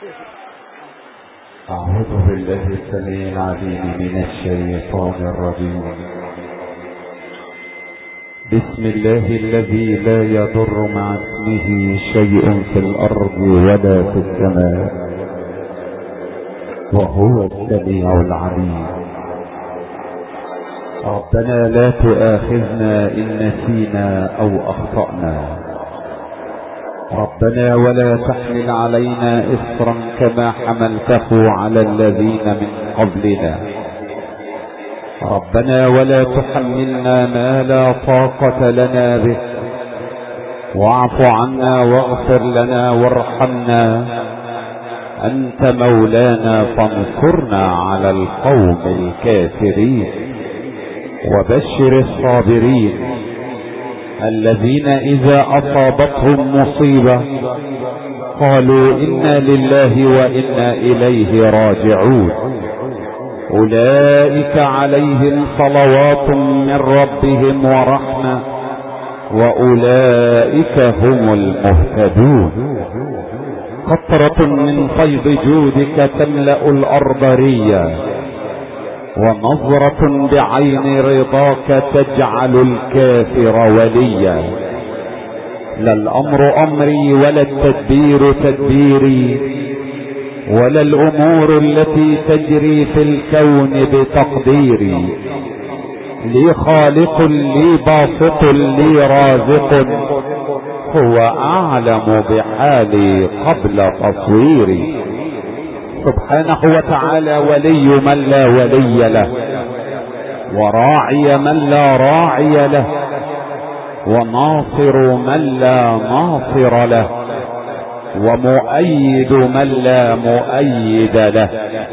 أعوذ بالله السميع العليم من الشيطان الرجيم. بسم الله الذي لا يضر مع اسمه شيء في الأرض ولا في السماء، وهو السميع العليم. ربنا لا تؤاخذنا إن نسينا أو أخطأنا، ربنا ولا تحمل علينا إصرا كما حملته على الذين من قبلنا، ربنا ولا تحملنا ما لا طاقة لنا به، واعف عنا واغفر لنا وارحمنا، أنت مولانا فانصرنا على القوم الكافرين. وبشر الصابرين الذين إذا أصابتهم مصيبة قالوا إنا لله وإنا إليه راجعون، أولئك عليهم صلوات من ربهم ورحمة وأولئك هم المهتدون. قطرة من فيض جودك تملأ الأرض ريا، ونظرة بعين رضاك تجعل الكافر وليا. لا الأمر أمري ولا التدبير تدبيري، ولا الأمور التي تجري في الكون بتقديري. لي خالق لي باسط لي رازق، هو أعلم بحالي قبل تصويري. سبحانه وتعالى ولي من لا ولي له، وراعي من لا راعي له، وناصر من لا ناصر له، ومؤيد من لا مؤيد له.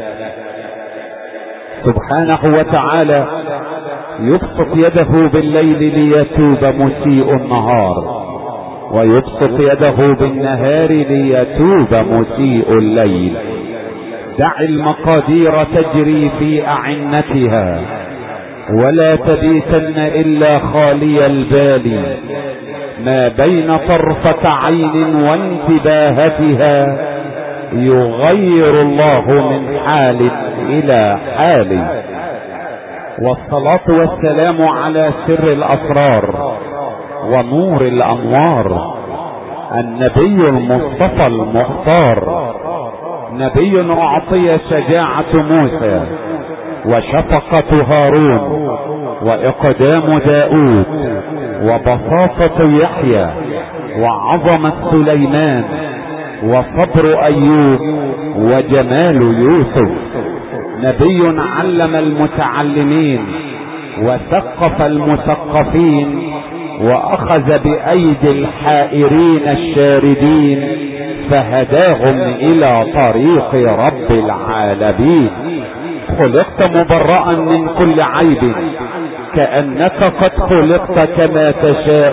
سبحانه وتعالى يبسط يده بالليل ليتوب مسيء النهار، ويبسط يده بالنهار ليتوب مسيء الليل. دع المقادير تجري في أعنتها، ولا تبيتن إلا خالي البال. ما بين طرفة عين وانتباهتها يغير الله من حال إلى حال. والصلاة والسلام على سر الأسرار ونور الأنوار، النبي المصطفى المختار. نبي أعطي شجاعة موسى وشفقة هارون وإقدام داود وبساطة يحيى وعظمة سليمان وصبر أيوب وجمال يوسف. نبي علم المتعلمين وثقف المثقفين، وأخذ بأيدي الحائرين الشاردين فهداهم إلى طريق رب العالمين. خلقت مبرأ من كل عيب، كأنك قد خلقت كما تشاء،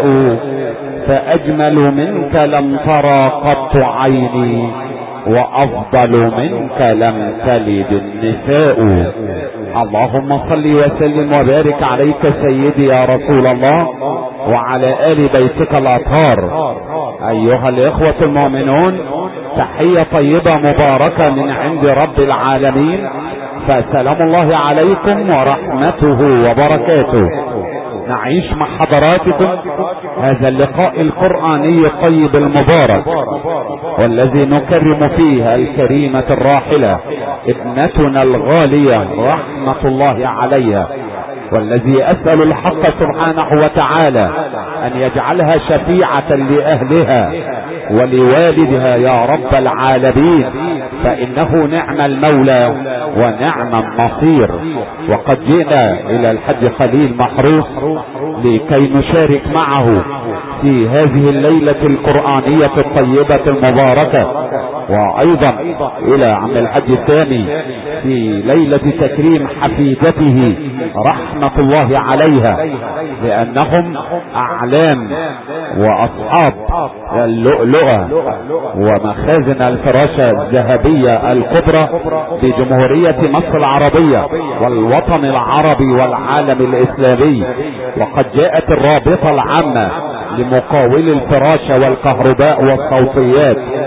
فأجمل منك لم ترى قط عيني، وأفضل منك لم تلد النساء. اللهم صل وسلم وبارك عليك سيدي يا رسول الله، وعلى آل بيتك الأطهار. أيها الإخوة المؤمنون، تحية طيبة مباركة من عند رب العالمين، فسلام الله عليكم ورحمته وبركاته. نعيش مع حضراتكم هذا اللقاء القرآني الطيب المبارك، والذي نكرم فيه الكريمة الراحلة ابنتنا الغالية رحمة الله عليها، والذي أسأل الحق سبحانه وتعالى أن يجعلها شفيعة لأهلها ولوالدها يا رب العالمين، فإنه نعم المولى ونعم النصير. وقد جئنا إلى الحج خليل محروس لكي نشارك معه في هذه الليلة القرآنية الطيبة المباركة، وأيضا إلى عم الحج الثاني في ليلة تكريم حفيدته رحمة الله عليها، لأنهم أعلام وأصحاب اللؤلؤة ومخازن الفراشة الذهبية الكبرى بجمهورية مصر العربية والوطن العربي والعالم الإسلامي. وقد جاءت الرابطة العامة لمقاول الفراشة والكهرباء والصوتيات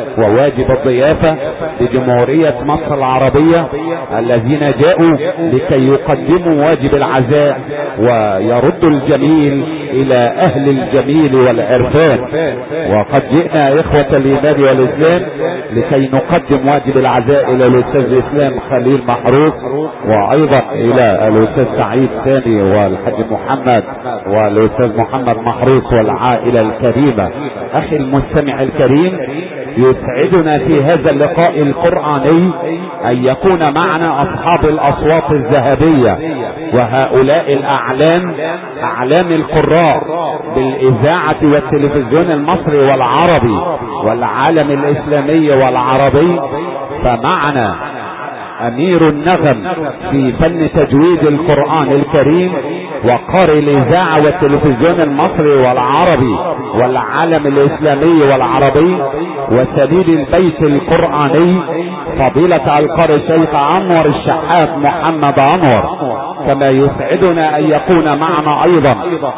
وواجب الضيافة لجمهورية مصر العربية الذين جاءوا لكي يقدموا واجب العزاء ويردوا الجميل الى اهل الجميل والعرفان. وقد جئنا اخوة الايمان والاسلام لكي نقدم واجب العزاء الى الاستاذ الاسلام خليل محروس، وايضا الى الاستاذ سعيد ثاني والحاج محمد والاستاذ محمد محروس والعائلة الكريمة. اخي المستمع الكريم، يسعدنا في هذا اللقاء القرآني ان يكون معنا اصحاب الاصوات الذهبية، وهؤلاء الاعلام اعلام القراء بالاذاعة والتلفزيون المصري والعربي والعالم الاسلامي والعربي. فمعنا امير النغم في فن تجويد القرآن الكريم وقارئ الاذاعة والتلفزيون المصري والعربي والعالم الاسلامي والعربي وسليل البيت القرآني فضيلة القارئ الشيخ انور الشحات محمد انور. كما يسعدنا ان يكون معنا ايضا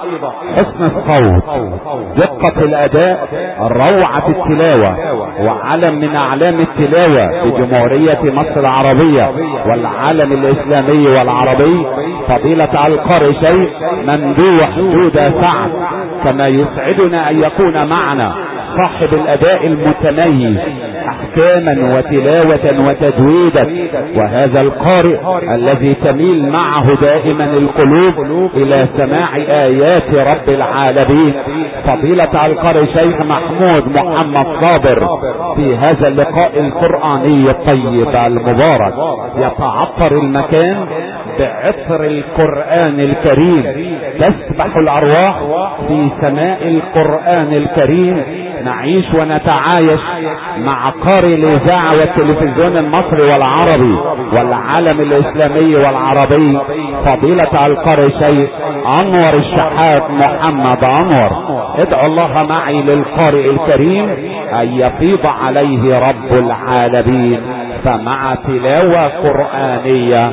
حسن الصوت، دقة الاداء، روعة التلاوة، وعلم من اعلام التلاوة بجمهورية مصر العربية والعالم الاسلامي والعربي فضيلة القارئ شيخ ممدوح جودة سعد. كما يسعدنا ان يكون معنا صاحب الاداء المتميز احكاما وتلاوة وتجويدا، وهذا القارئ الذي تميل معه دائما القلوب الى سماع ايات رب العالمين فضيلة القارئ شيخ محمود محمد صابر. في هذا اللقاء القرآني الطيب المبارك يتعطر المكان بعطر القرآن الكريم، تسبح الارواح في سماء القرآن الكريم. نعيش ونتعايش مع قارئ الاذاعة والتلفزيون المصري والعربي والعالم الاسلامي والعربي فضيلة القارئ شيخ انور الشحات محمد انور. ادعو الله معي للقارئ الكريم ان يفيض عليه رب العالمين، فمع تلاوة قرآنية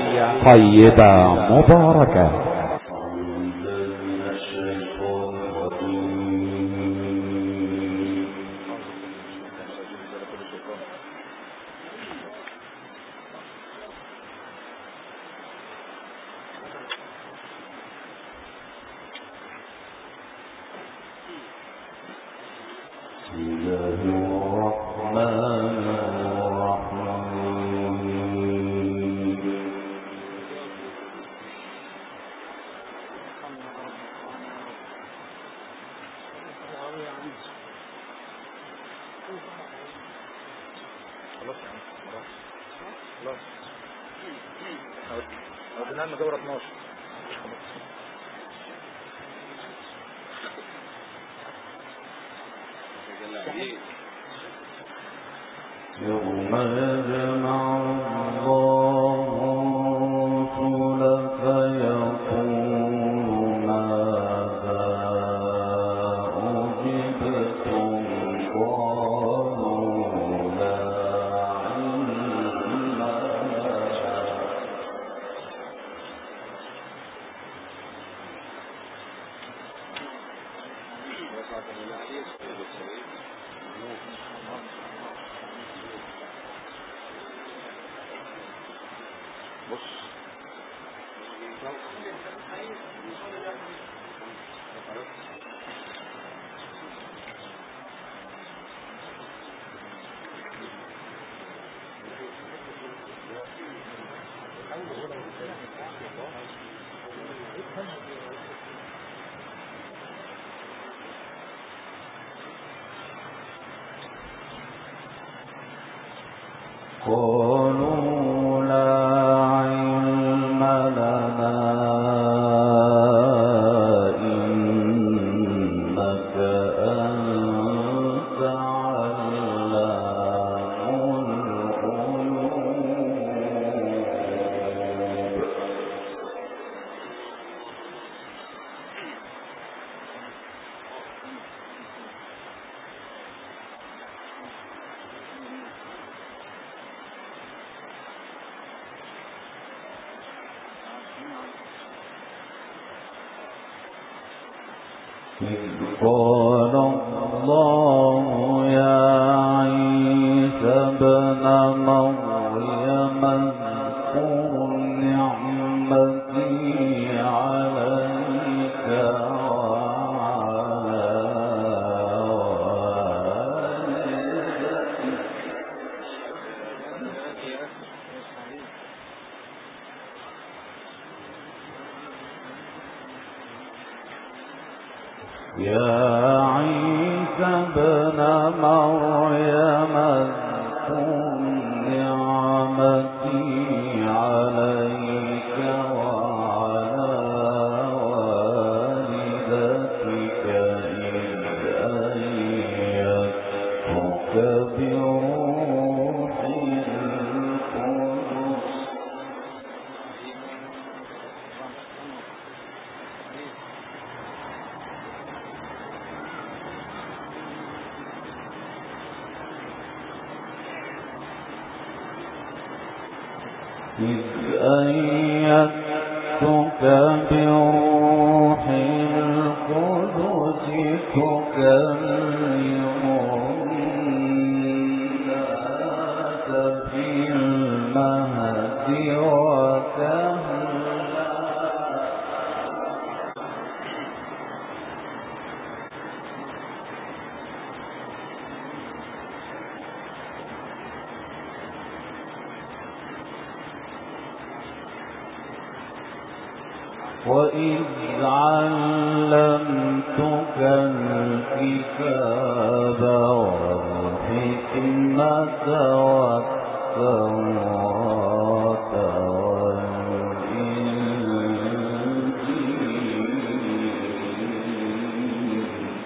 طيبة مباركة. يوم يجمع الله الرسل فيقول ماذا أجبتم قالوا لا علم لنا. قالوا لا علم لنا إنك أنت علام الغيوب. إذ قال الله يا عيسى إذ أيدتك بروح القدس تكلم الناس في المهد وكهلا. وإذ علمتك الكتاب والحكمة والتوراة والإنجيل.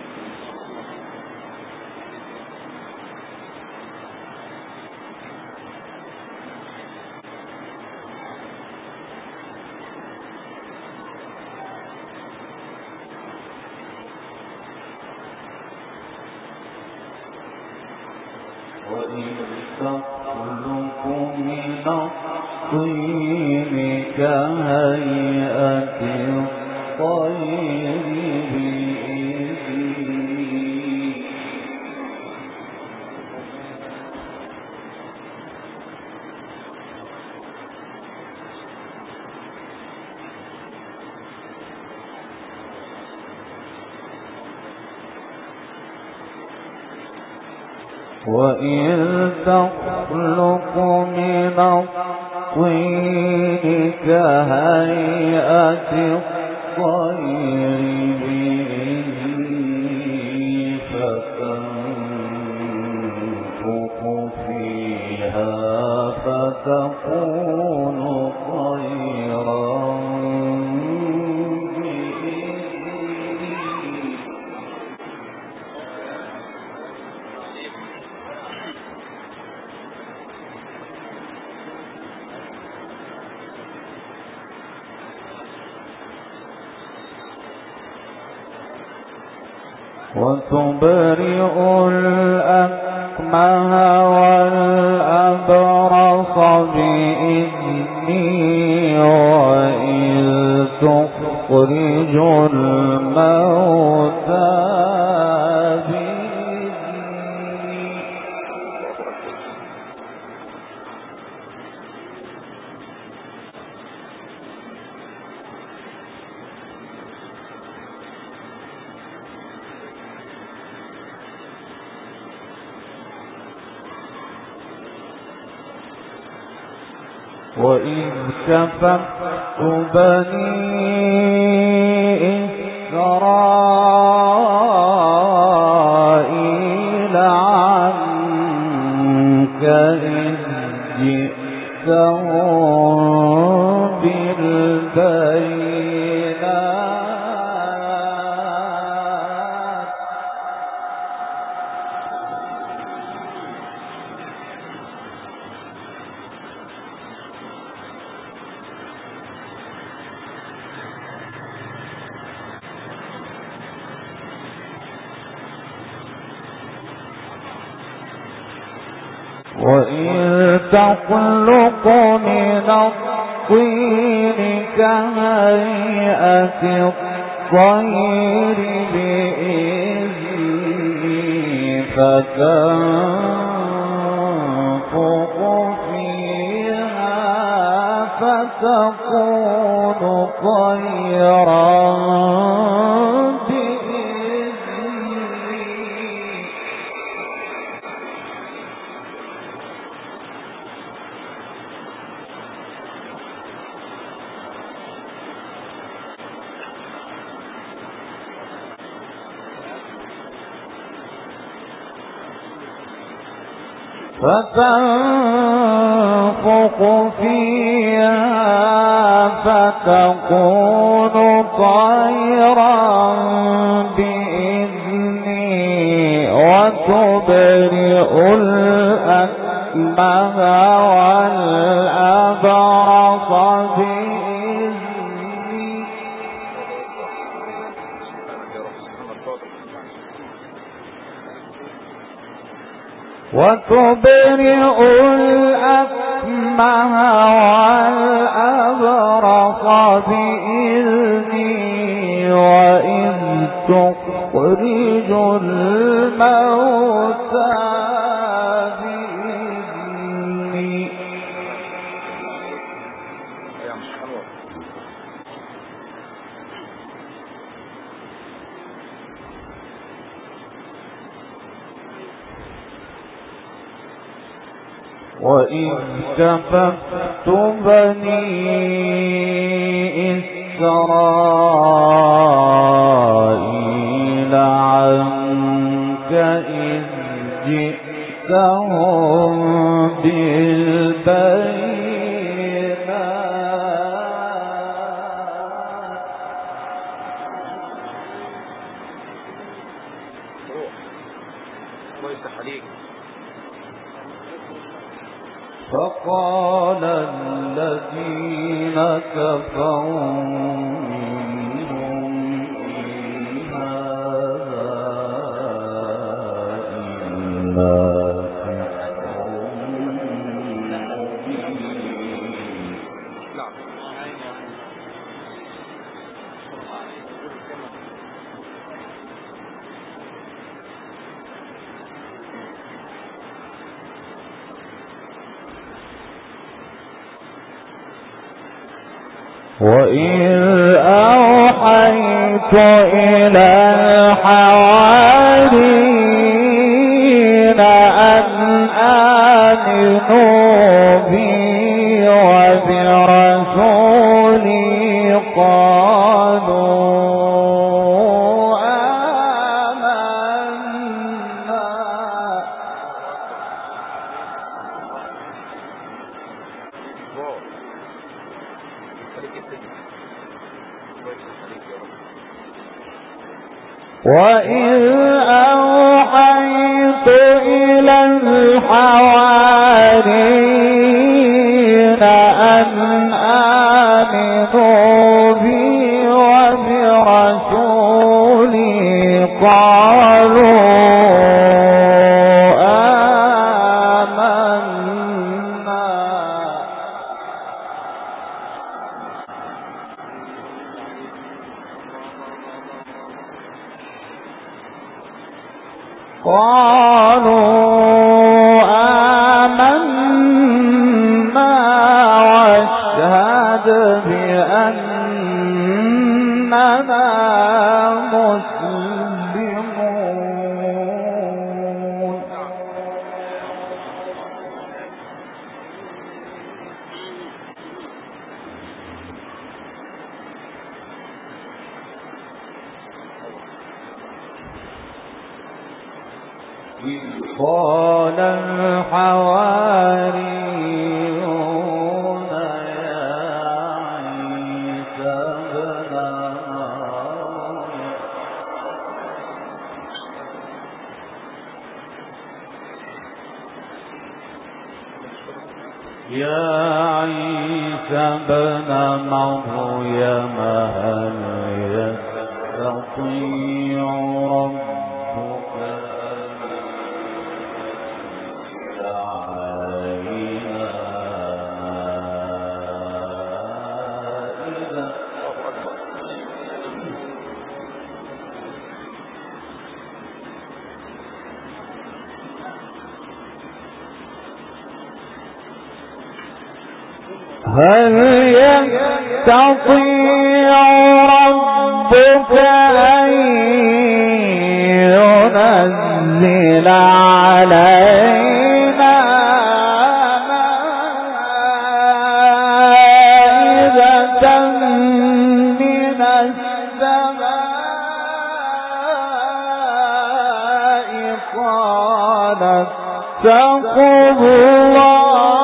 وإذ تخلق من الطين كهيئة الطير بإذني. وإذ تخلق من الطين كهيئة الطير بإذني فتنفخ فيها فتكون طيرا وتبرئ الأكمه والأبرص بإذني وإذ تخرج الموتى بإذني. وإذ كففت بني إسرائيل عنك إذ جئتهم بالبينات وإذ تخلق من الطين كهيئة الطير بإذني فتنفخ فيها فتكون طيرا فتنفخ فيها فتكون طيرا بإذني وتبرئ الأكمه والأبرص بإذني وتبرئ الأكمه والأبرص بإذني وإذ تخرج الموتى بإذني وإذ كففت بني إسرائيل عنك إذ جئتهم بالبينات فقال الذين كفروا منهم إن هذا إلا سحر مبين. وإذ أوحيت إلى الحواريين أن آمنوا بي وبرسولي قالوا وإذ أوحيت إلى الحواريين أن آمنوا بي وبرسولي قالوا آمنا واشهد بأننا مسلمون. إذ قال الحواريون يا عيسى ابن مريم هل يستطيع ربك هل يستطيع ربك أن ينزل علينا مائدة من السماء قال اتقوا الله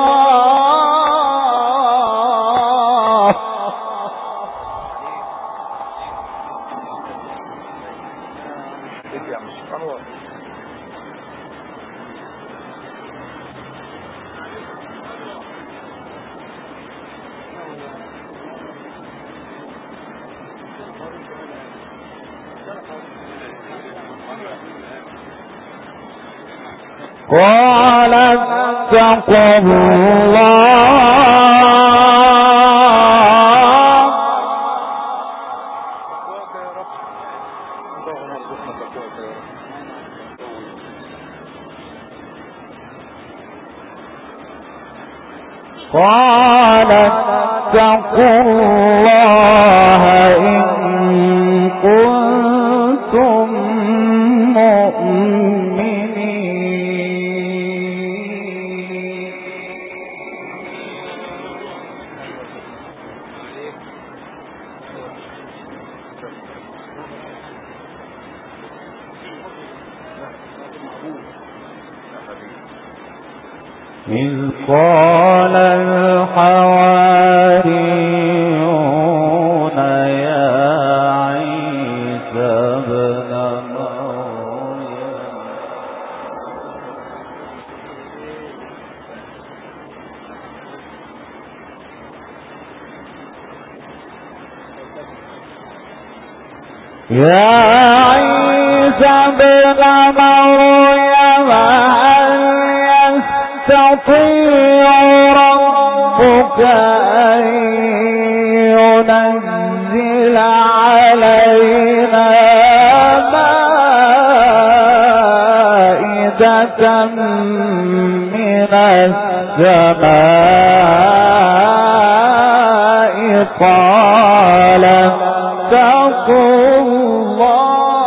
قال اتقوا الله قال اتقوا الله إن كنتم إذ قال الحواريون يا عيسى ابن مريم يا عيسى ابن مريم يستطيع ربك أن ينزل علينا مائدة من السماء قال اتقوا الله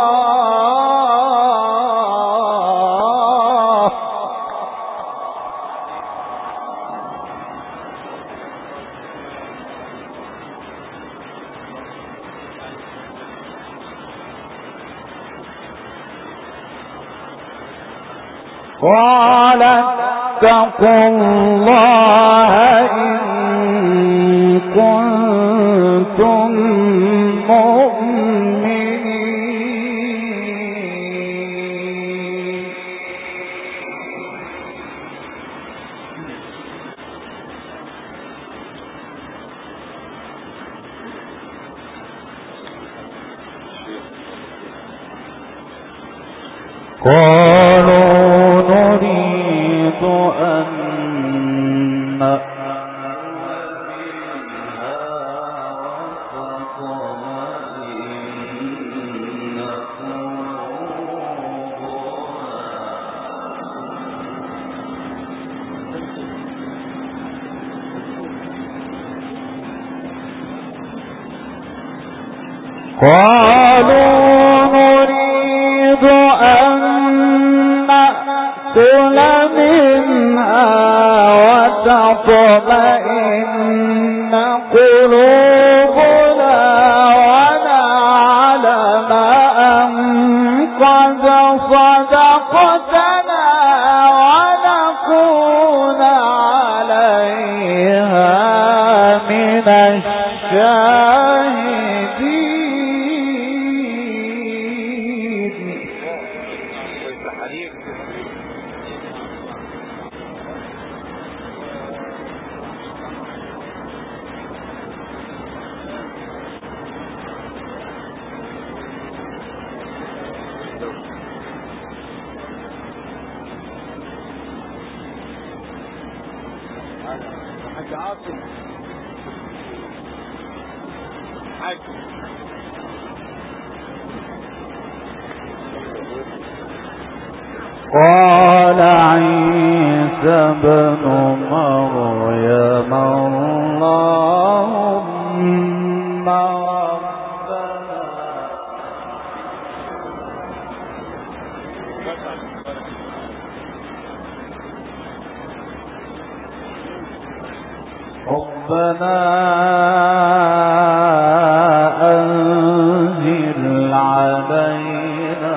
قال اتقوا الله إن كنتم مؤمنين قالوا نريد أن نأكل منها وتطمئن قلوبنا ونعلم أن قد صدقتنا ونكون عليها من الشاهدين قال عيسى ابن مريم الله ربنا أنزل علينا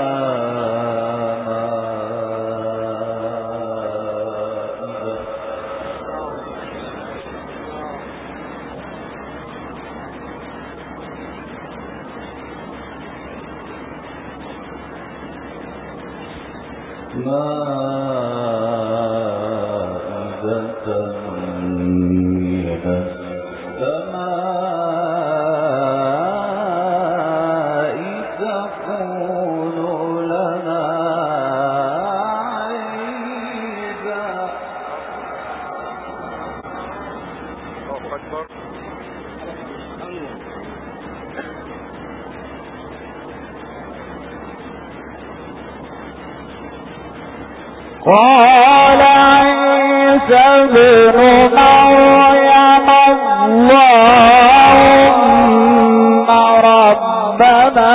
مائدة من السماء تكون لنا عيدا. قال عيسى ابن مريم اللهم ربنا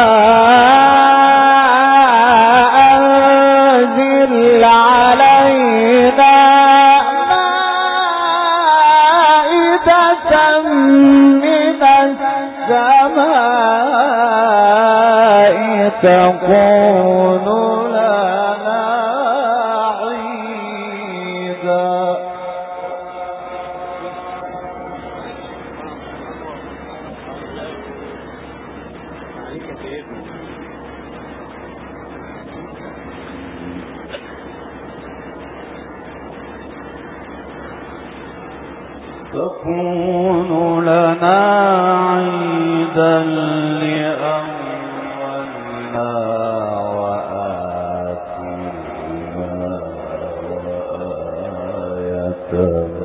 أنزل علينا مائدة من السماء تكون لنا عيدا. تكون لنا عيدا لأولنا وآخرنا وآية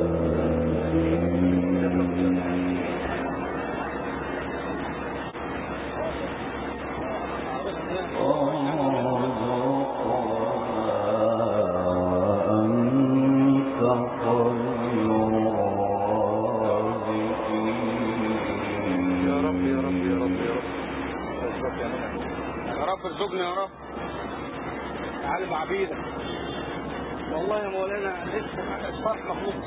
ارزقنا يا رب. تعالى بعبيدك والله يا مولانا لسه معاك فرح مخلوق.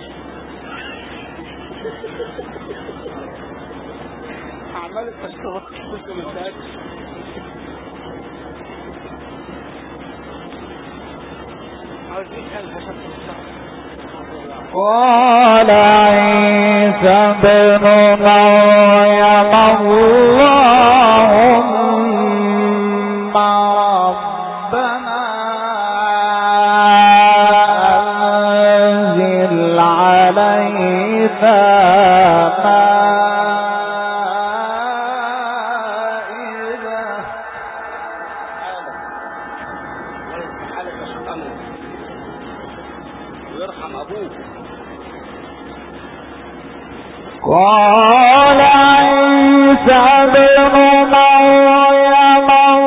عمال التشتغل لسه مستعد. قال عيسى ابن مريم اللهم ربنا أنزل علينا قال عيسى ابن مريم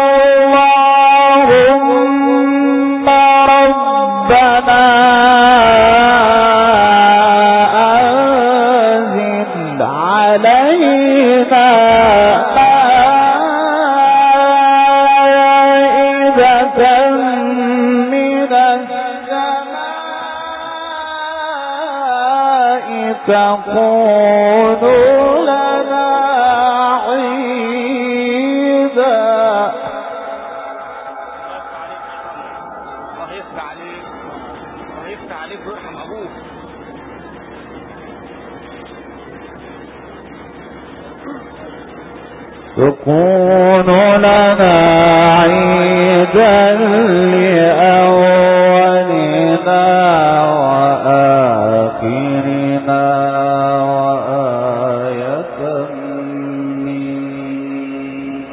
اللهم ربنا أنزل علينا مائدة من السماء تكون لنا عيدا. الله يفتح عليك، الله يفتح عليك ويرحم ابوك. تكون لنا عيدا لأولنا وآخرنا وآية منك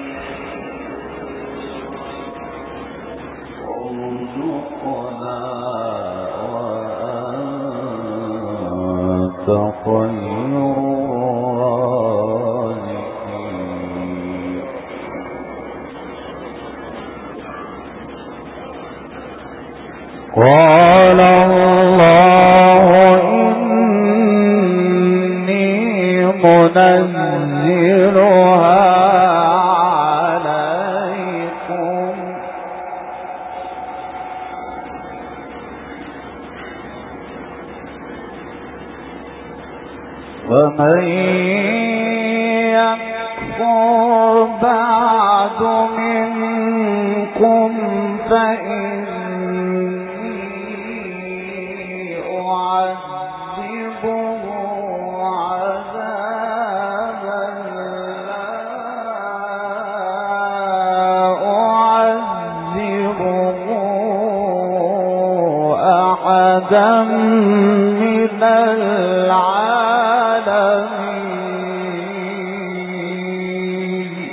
وارزقنا وأنت خير الرازقين. قال الله إني منزلها عليكم فمن يكفر بعد منكم فإني أعذبه عذابا لا أعذبه أحدا من العالمين.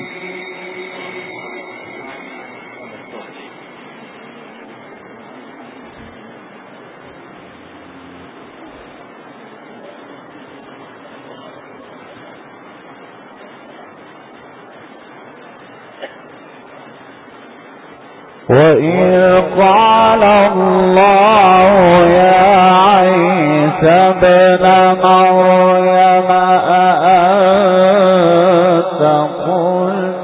وإذ قال الله يا عيسى ابن مريم أأنت قلت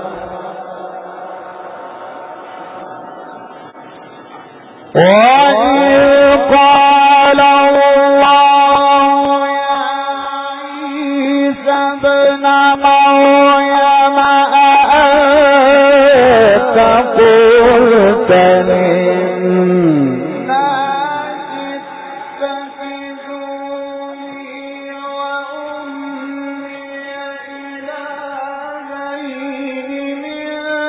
وإذ قال الله يا عيسى ابن مريم أأنت قلت للناس اتخذوني وأمي إلهين من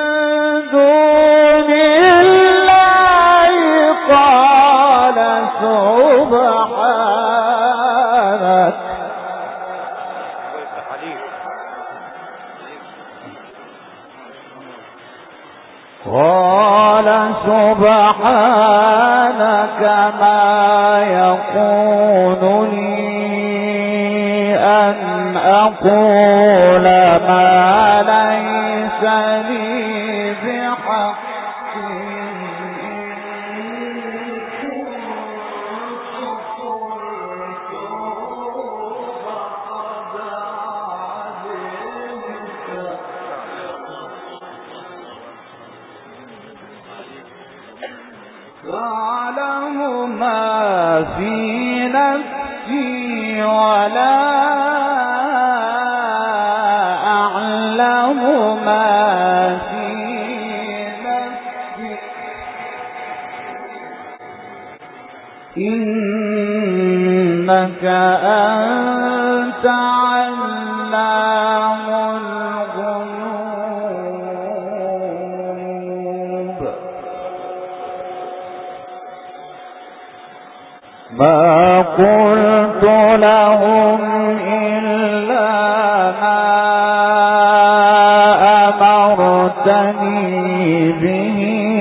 دون الله قال سبحانك ما يكون لي أن أقول ما ليس لي بحق تعلم ما في نفسي ولا أعلم ما في نفسي إنك أنت علام الغيوب. ما قلت لهم إلا ما أمرتني به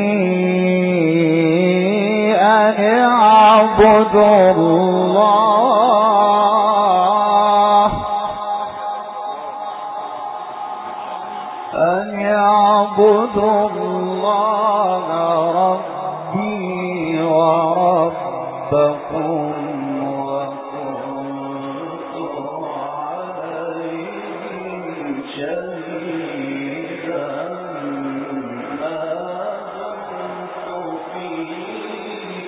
أن اعبدوا الله ربي وربكم وكنت عليهم شهيدا ما دمت فيه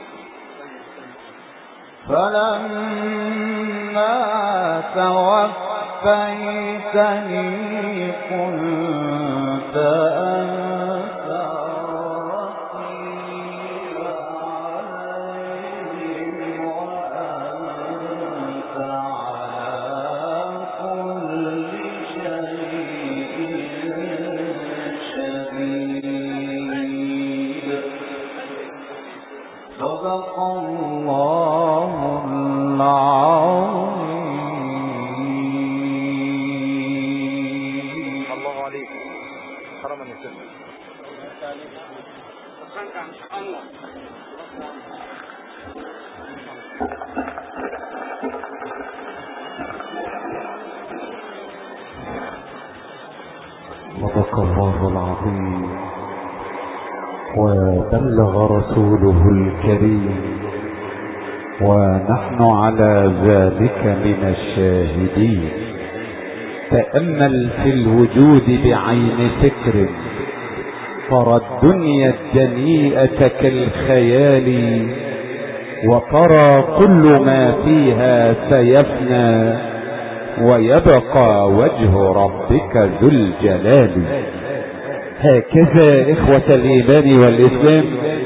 فلما توفيتني كنت أنت الرقيب عليهم وأنت على كل شيء شهيد. صدق الله العظيم. الله عليك حرما يسلم صدق الله العظيم وبلغ رسوله الكريم ونحن على ذلك من الشاهدين. تأمل في الوجود بعين فكر ترى الدنيا الدنيئة كالخيال وترى كل ما فيها سيفنى ويبقى وجه ربك ذو الجلال. هكذا إخوة الإيمان والإسلام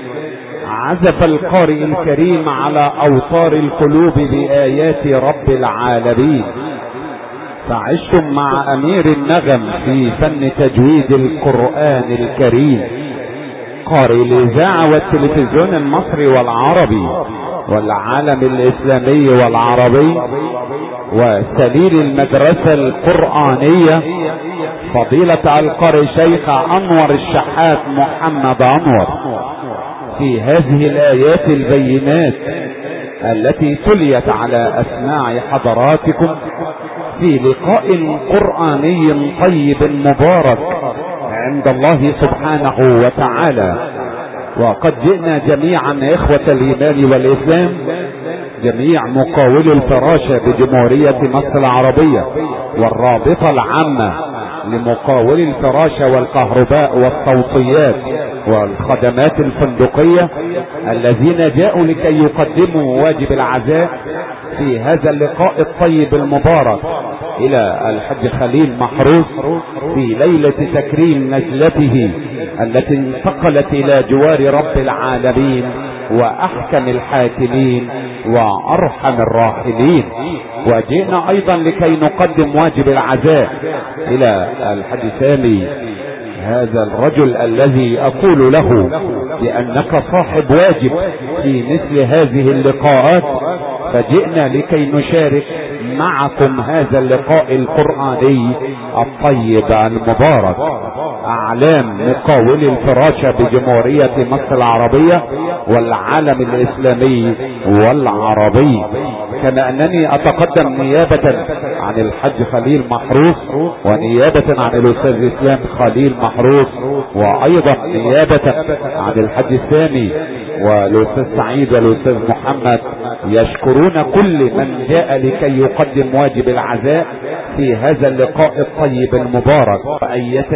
عزف القارئ الكريم على أوتار القلوب بآيات رب العالمين. فعشتم مع أمير النغم في فن تجويد القرآن الكريم، قارئ الإذاعة والتلفزيون المصري والعربي والعالم الإسلامي والعربي، وسليل المدرسة القرآنية فضيلة القارئ شيخ أنور الشحات محمد أنور، في هذه الآيات البينات التي تليت على أسماع حضراتكم في لقاء قرآني طيب مبارك عند الله سبحانه وتعالى. وقد جئنا جميعا إخوة الإيمان والإسلام، جميع مقاولي الفراشة بجمهورية مصر العربية والرابطة العامة لمقاولي الفراشة والكهرباء والصوتيات والخدمات الفندقية، الذين جاءوا لكي يقدموا واجب العزاء في هذا اللقاء الطيب المبارك إلى الحج خليل محروس في ليلة تكريم نزلته التي انتقلت إلى جوار رب العالمين وأحكم الحاكمين وأرحم الراحمين. وجئنا أيضا لكي نقدم واجب العزاء إلى الحج سامي، هذا الرجل الذي أقول له بأنك صاحب واجب في مثل هذه اللقاءات، فجئنا لكي نشارك معكم هذا اللقاء القرآني الطيب المبارك. أعلام مقاولي الفراشة بجمهورية مصر العربية والعالم الإسلامي والعربي، كما أنني أتقدم نيابة عن الحج خليل محروس ونيابة عن الأستاذ إسلام خليل محروس وأيضا نيابة عن الحج السامي والأستاذ سعيد والأستاذ محمد، يشكرون كل من جاء لكي يقدم واجب العزاء في هذا اللقاء الطيب المبارك.